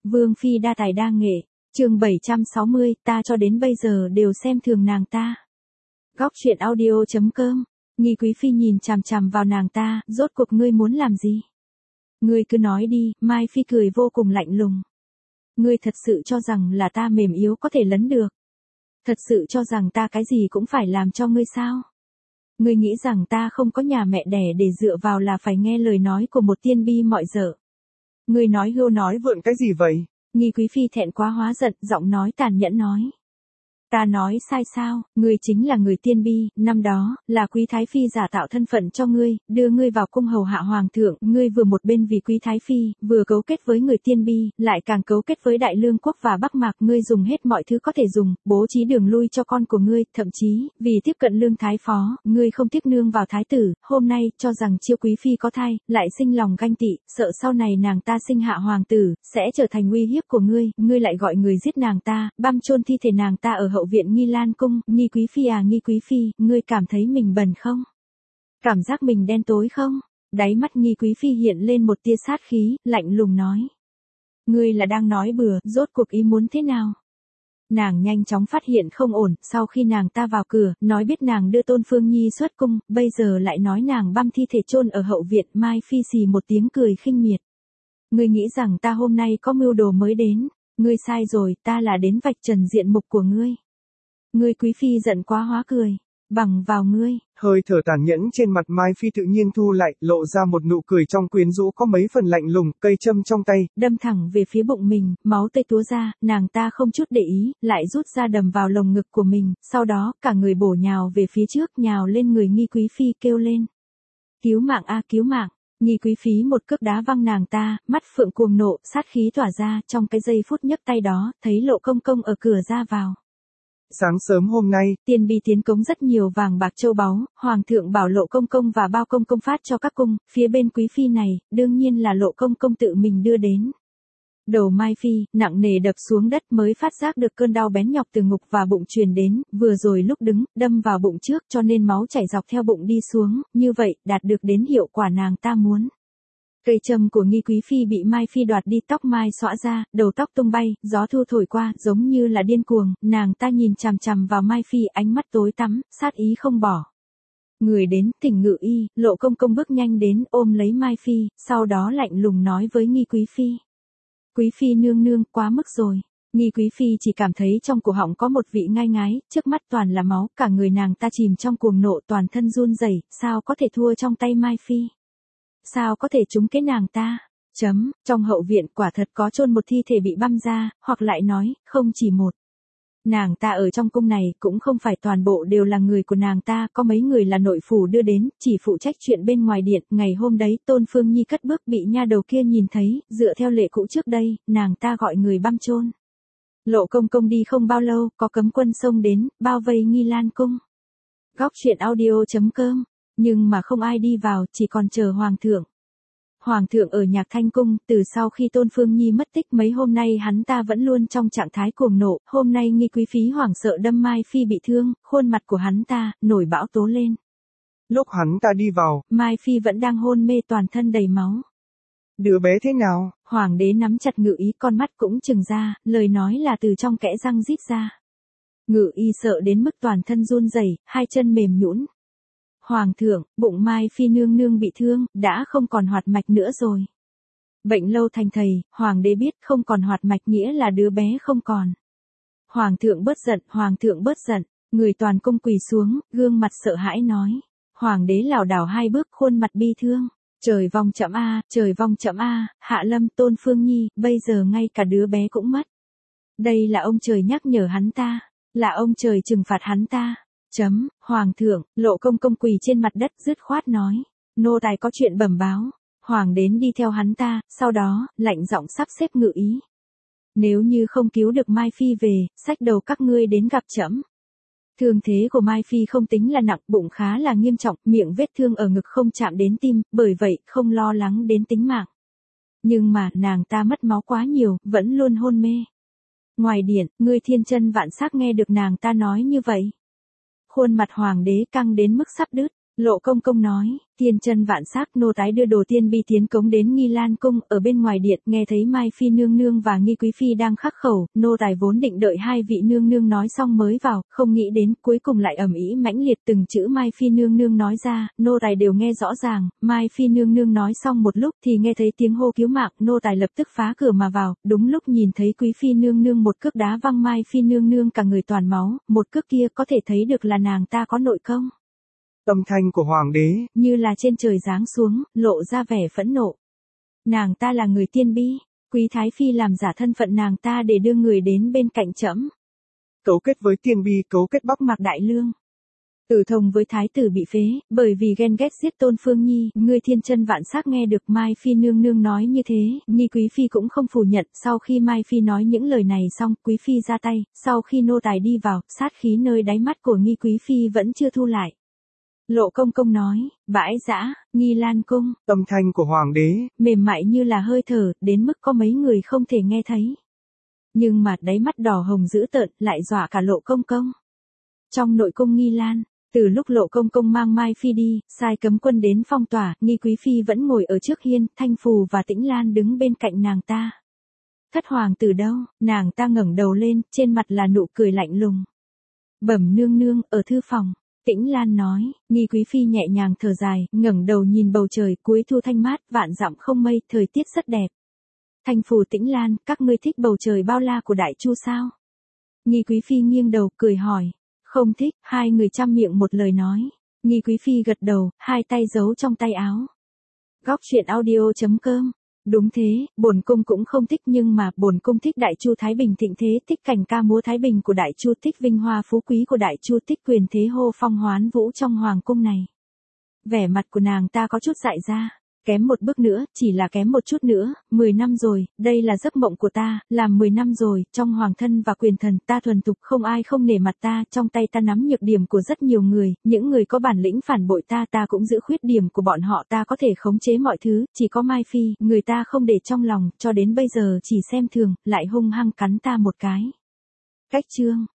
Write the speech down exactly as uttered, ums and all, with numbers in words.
Vương phi đa tài đa nghệ, chương bảy trăm sáu mươi, ta cho đến bây giờ đều xem thường nàng ta. Góc truyện audio chấm com. Nghi quý phi nhìn chằm chằm vào nàng ta, rốt cuộc ngươi muốn làm gì? Ngươi cứ nói đi, Mai phi cười vô cùng lạnh lùng. Ngươi thật sự cho rằng là ta mềm yếu có thể lấn được? Thật sự cho rằng ta cái gì cũng phải làm cho ngươi sao? Ngươi nghĩ rằng ta không có nhà mẹ đẻ để dựa vào là phải nghe lời nói của một tiên bi mọi dở? Ngươi nói hưu nói vượn cái gì vậy? Nghi quý phi thẹn quá hóa giận, giọng nói tàn nhẫn nói. Ta nói sai sao, ngươi chính là người tiên bi, năm đó, là quý thái phi giả tạo thân phận cho ngươi, đưa ngươi vào cung hầu hạ hoàng thượng, ngươi vừa một bên vì quý thái phi, vừa cấu kết với người tiên bi, lại càng cấu kết với đại lương quốc và bắc mạc, ngươi dùng hết mọi thứ có thể dùng, bố trí đường lui cho con của ngươi, thậm chí, vì tiếp cận lương thái phó, ngươi không tiếc nương vào thái tử, hôm nay, cho rằng chiêu quý phi có thai, lại sinh lòng ganh tị, sợ sau này nàng ta sinh hạ hoàng tử, sẽ trở thành uy hiếp của ngươi, ngươi lại gọi người giết nàng ta, băm chôn thi thể nàng ta ở hậu viện Nghi Lan cung. Nghi quý phi à, Nghi quý phi, ngươi cảm thấy mình bần không? Cảm giác mình đen tối không? Đáy mắt Nghi quý phi hiện lên một tia sát khí, lạnh lùng nói. Ngươi là đang nói bừa, rốt cuộc ý muốn thế nào? Nàng nhanh chóng phát hiện không ổn, sau khi nàng ta vào cửa, nói biết nàng đưa Tôn Phương Nhi xuất cung, bây giờ lại nói nàng băm thi thể chôn ở hậu viện. Mai phi xì một tiếng cười khinh miệt. Ngươi nghĩ rằng ta hôm nay có mưu đồ mới đến? Ngươi sai rồi, ta là đến vạch trần diện mục của ngươi. Ngươi quý phi giận quá hóa cười, bằng vào ngươi. Hơi thở tàn nhẫn trên mặt Mai phi tự nhiên thu lại, lộ ra một nụ cười trong quyến rũ có mấy phần lạnh lùng, cây châm trong tay, đâm thẳng về phía bụng mình, máu tươi túa ra, nàng ta không chút để ý, lại rút ra đầm vào lồng ngực của mình, sau đó, cả người bổ nhào về phía trước, nhào lên người Nghi quý phi kêu lên. Cứu mạng a, cứu mạng. Nghi quý phi một cước đá văng nàng ta, mắt phượng cuồng nộ, sát khí tỏa ra, trong cái giây phút nhấc tay đó, thấy Lộ công công ở cửa ra vào. Sáng sớm hôm nay, tiền bi tiến cống rất nhiều vàng bạc châu báu, hoàng thượng bảo Lộ công công và bao công công phát cho các cung, phía bên quý phi này, đương nhiên là Lộ công công tự mình đưa đến. Đầu Mai phi, nặng nề đập xuống đất mới phát giác được cơn đau bén nhọc từ ngực và bụng truyền đến, vừa rồi lúc đứng, đâm vào bụng trước cho nên máu chảy dọc theo bụng đi xuống, như vậy, đạt được đến hiệu quả nàng ta muốn. Cây châm của Nghi quý phi bị Mai phi đoạt đi, tóc mai xõa ra, đầu tóc tung bay, gió thu thổi qua, giống như là điên cuồng, nàng ta nhìn chằm chằm vào Mai phi, ánh mắt tối tăm, sát ý không bỏ. Người đến, Thỉnh Ngự Y, Lộ công công bước nhanh đến, ôm lấy Mai phi, sau đó lạnh lùng nói với Nghi quý phi. Quý phi nương nương, quá mức rồi. Nghi quý phi chỉ cảm thấy trong cổ họng có một vị ngai ngái, trước mắt toàn là máu, cả người nàng ta chìm trong cuồng nộ, toàn thân run rẩy, sao có thể thua trong tay Mai phi? Sao có thể trúng cái nàng ta? Chấm, trong hậu viện quả thật có chôn một thi thể bị băm ra, hoặc lại nói, không chỉ một. Nàng ta ở trong cung này cũng không phải toàn bộ đều là người của nàng ta, có mấy người là nội phủ đưa đến, chỉ phụ trách chuyện bên ngoài điện. Ngày hôm đấy, Tôn Phương Nhi cất bước bị nha đầu kia nhìn thấy, dựa theo lệ cũ trước đây, nàng ta gọi người băm chôn. Lộ công công đi không bao lâu, có cấm quân xông đến, bao vây Nghi Lan cung. Góc truyện audio chấm com. Nhưng mà không ai đi vào, chỉ còn chờ hoàng thượng. Hoàng thượng ở Nhạc Thanh cung, từ sau khi Tôn Phương Nhi mất tích mấy hôm nay hắn ta vẫn luôn trong trạng thái cuồng nộ, hôm nay Nghi quý phi hoảng sợ đâm Mai phi bị thương, khuôn mặt của hắn ta nổi bão tố lên. Lúc hắn ta đi vào, Mai phi vẫn đang hôn mê, toàn thân đầy máu. Đứa bé thế nào? Hoàng đế nắm chặt Ngự Y, con mắt cũng trừng ra, lời nói là từ trong kẽ răng rít ra. Ngự Y sợ đến mức toàn thân run rẩy, hai chân mềm nhũn. Hoàng thượng, bụng Mai phi nương nương bị thương, đã không còn hoạt mạch nữa rồi. Bệnh lâu thành thầy, hoàng đế biết không còn hoạt mạch nghĩa là đứa bé không còn. Hoàng thượng bớt giận, hoàng thượng bớt giận, người toàn cung quỳ xuống, gương mặt sợ hãi nói. Hoàng đế lảo đảo hai bước, khuôn mặt bi thương. Trời vong chậm a, trời vong chậm a, Hạ Lâm, Tôn Phương Nhi, bây giờ ngay cả đứa bé cũng mất. Đây là ông trời nhắc nhở hắn ta, là ông trời trừng phạt hắn ta. Chấm, hoàng thượng, Lộ công công quỳ trên mặt đất dứt khoát nói. Nô tài có chuyện bẩm báo. Hoàng đến đi theo hắn ta, sau đó, lạnh giọng sắp xếp Ngự Y. Nếu như không cứu được Mai phi về, xách đầu các ngươi đến gặp trẫm. Thương thế của Mai phi không tính là nặng, bụng khá là nghiêm trọng, miệng vết thương ở ngực không chạm đến tim, bởi vậy không lo lắng đến tính mạng. Nhưng mà, nàng ta mất máu quá nhiều, vẫn luôn hôn mê. Ngoài điện, ngươi thiên chân vạn sắc nghe được nàng ta nói như vậy. Khuôn mặt hoàng đế căng đến mức sắp đứt, Lộ Công Công nói, tiên chân vạn sắc, nô tái đưa đồ tiên bi tiến cống đến Nghi Lan cung, ở bên ngoài điện, nghe thấy Mai Phi nương nương và Nghi Quý Phi đang khắc khẩu, nô tài vốn định đợi hai vị nương nương nói xong mới vào, không nghĩ đến, cuối cùng lại ầm ĩ mãnh liệt từng chữ Mai Phi nương nương nói ra, nô tài đều nghe rõ ràng, Mai Phi nương nương nói xong một lúc thì nghe thấy tiếng hô cứu mạng, nô tài lập tức phá cửa mà vào, đúng lúc nhìn thấy Quý Phi nương nương một cước đá văng Mai Phi nương nương cả người toàn máu, một cước kia có thể thấy được là nàng ta có nội công. Âm thanh của hoàng đế, như là trên trời giáng xuống, lộ ra vẻ phẫn nộ. Nàng ta là người tiên bi, Quý Thái Phi làm giả thân phận nàng ta để đưa người đến bên cạnh trẫm. Cấu kết với tiên bi, cấu kết Bắc Mạc Đại Lương. Tử thông với thái tử bị phế, bởi vì ghen ghét giết Tôn Phương Nhi, ngươi thiên chân vạn sắc nghe được Mai Phi nương nương nói như thế, Nghi Quý Phi cũng không phủ nhận, sau khi Mai Phi nói những lời này xong, Quý Phi ra tay, sau khi nô tài đi vào, sát khí nơi đáy mắt của Nghi Quý Phi vẫn chưa thu lại. Lộ Công Công nói, bãi dã, Nghi Lan cung. Âm thanh của hoàng đế, mềm mại như là hơi thở, đến mức có mấy người không thể nghe thấy. Nhưng mà đáy mắt đỏ hồng dữ tợn, lại dọa cả Lộ Công Công. Trong nội cung Nghi Lan, từ lúc Lộ Công Công mang Mai Phi đi, sai cấm quân đến phong tỏa, Nghi Quý Phi vẫn ngồi ở trước hiên, Thanh Phù và Tĩnh Lan đứng bên cạnh nàng ta. Thất hoàng tử đâu? Nàng ta ngẩng đầu lên, trên mặt là nụ cười lạnh lùng. Bẩm nương nương, ở thư phòng. Tĩnh Lan nói, Nghi Quý Phi nhẹ nhàng thở dài, ngẩng đầu nhìn bầu trời, cuối thu thanh mát, vạn dặm không mây, thời tiết rất đẹp. Thanh Phù Tĩnh Lan, các ngươi thích bầu trời bao la của Đại Chu sao? Nghi Quý Phi nghiêng đầu, cười hỏi. Không thích, hai người chăm miệng một lời nói. Nghi Quý Phi gật đầu, hai tay giấu trong tay áo. Góc truyện audio chấm com. Đúng thế, bổn cung cũng không thích nhưng mà bổn cung thích Đại Chu Thái Bình thịnh thế, thích cảnh ca múa Thái Bình của Đại Chu, thích vinh hoa phú quý của Đại Chu, thích quyền thế hô phong hoán vũ trong hoàng cung này. Vẻ mặt của nàng ta có chút dại ra. Kém một bước nữa, chỉ là kém một chút nữa, mười năm rồi, đây là giấc mộng của ta, làm mười năm rồi, trong hoàng thân và quyền thần, ta thuần thục không ai không nể mặt ta, trong tay ta nắm nhược điểm của rất nhiều người, những người có bản lĩnh phản bội ta, ta cũng giữ khuyết điểm của bọn họ, ta có thể khống chế mọi thứ, chỉ có Mai Phi, người ta không để trong lòng, cho đến bây giờ chỉ xem thường, lại hung hăng cắn ta một cái. Cách chương